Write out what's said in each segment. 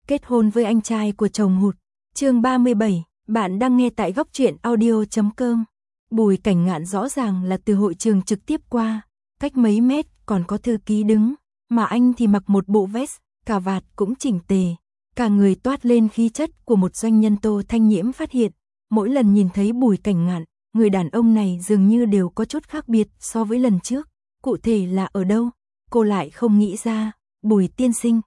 kết hôn với anh trai của chồng hụt. Chương 37, bạn đang nghe tại góc truyện audio.com. Bùi Cảnh Ngạn rõ ràng là từ hội trường trực tiếp qua, cách mấy mét còn có thư ký đứng, mà anh thì mặc một bộ vest, cà vạt cũng chỉnh tề, cả người toát lên khí chất của một doanh nhân. Tô Thanh Nhiễm phát hiện, mỗi lần nhìn thấy Bùi Cảnh Ngạn, người đàn ông này dường như đều có chút khác biệt so với lần trước, cụ thể là ở đâu, cô lại không nghĩ ra. Bùi tiên sinh.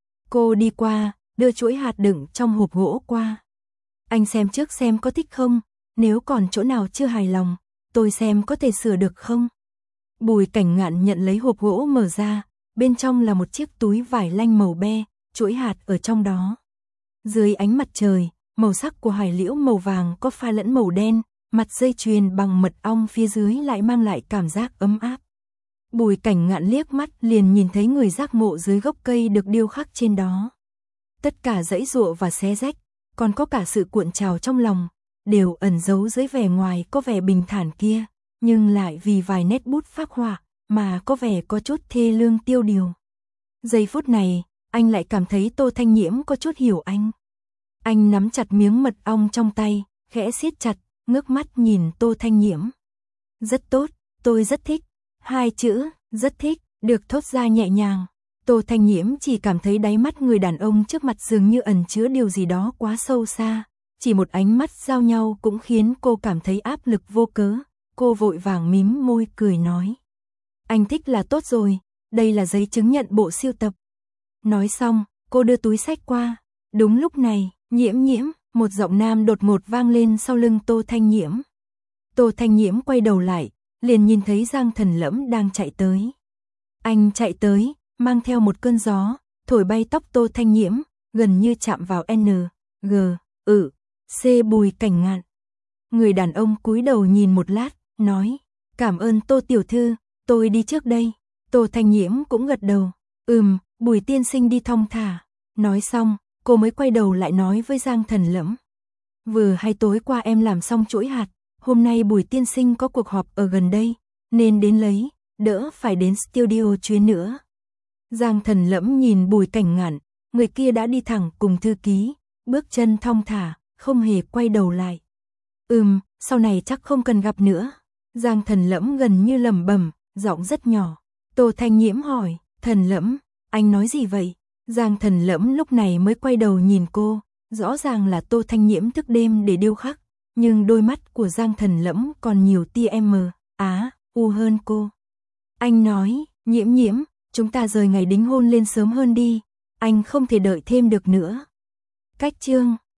Cô đi qua, đưa chuỗi hạt đựng trong hộp gỗ qua. Anh xem trước xem có thích không, nếu còn chỗ nào chưa hài lòng, tôi xem có thể sửa được không. Bùi Cảnh Ngạn nhận lấy hộp gỗ mở ra, bên trong là một chiếc túi vải lanh màu be, chuỗi hạt ở trong đó. Dưới ánh mặt trời, màu sắc của hải liễu màu vàng có pha lẫn màu đen, mặt dây chuyền bằng mật ong phía dưới lại mang lại cảm giác ấm áp. Bùi Cảnh Ngạn liếc mắt liền nhìn thấy người giác mộ dưới gốc cây được điêu khắc trên đó. Tất cả giãy giụa và xé rách, còn có cả sự cuộn trào trong lòng, đều ẩn giấu dưới vẻ ngoài có vẻ bình thản kia, nhưng lại vì vài nét bút phác họa mà có vẻ có chút thê lương tiêu điều. Giây phút này, anh lại cảm thấy Tô Thanh Nhiễm có chút hiểu anh. Anh nắm chặt miếng mật ong trong tay, khẽ siết chặt, ngước mắt nhìn Tô Thanh Nhiễm. Rất tốt, tôi rất thích. Hai chữ, rất thích, được thốt ra nhẹ nhàng. Tô Thanh Nhiễm chỉ cảm thấy đáy mắt người đàn ông trước mặt dường như ẩn chứa điều gì đó quá sâu xa. Chỉ một ánh mắt giao nhau cũng khiến cô cảm thấy áp lực vô cớ. Cô vội vàng mím môi cười nói. Anh thích là tốt rồi, đây là giấy chứng nhận bộ sưu tập. Nói xong, cô đưa túi xách qua. Đúng lúc này, Nhiễm Nhiễm, một giọng nam đột ngột vang lên sau lưng Tô Thanh Nhiễm. Tô Thanh Nhiễm quay đầu lại, liền nhìn thấy Giang Thần Lẫm đang chạy tới. Anh chạy tới, mang theo một cơn gió, thổi bay tóc Tô Thanh Nhiễm, gần như chạm vào G, C. Bùi Cảnh Ngạn. Người đàn ông cúi đầu nhìn một lát, nói, cảm ơn Tô tiểu thư, tôi đi trước đây. Tô Thanh Nhiễm cũng gật đầu, Bùi tiên sinh đi thong thả. Nói xong, cô mới quay đầu lại nói với Giang Thần Lẫm. Vừa hay tối qua em làm xong chuỗi hạt, hôm nay Bùi tiên sinh có cuộc họp ở gần đây, nên đến lấy, đỡ phải đến studio chuyến nữa. Giang Thần Lẫm nhìn Bùi Cảnh Ngạn, người kia đã đi thẳng cùng thư ký, bước chân thong thả, không hề quay đầu lại. Sau này chắc không cần gặp nữa. Giang Thần Lẫm gần như lẩm bẩm, giọng rất nhỏ. Tô Thanh Nhiễm hỏi, Thần Lẫm, anh nói gì vậy? Giang Thần Lẫm lúc này mới quay đầu nhìn cô, rõ ràng là Tô Thanh Nhiễm thức đêm để điêu khắc, nhưng đôi mắt của Giang Thần Lẫm còn nhiều tia u hơn cô. Anh nói, Nhiễm Nhiễm, chúng ta rời ngày đính hôn lên sớm hơn đi, anh không thể đợi thêm được nữa. Cách chương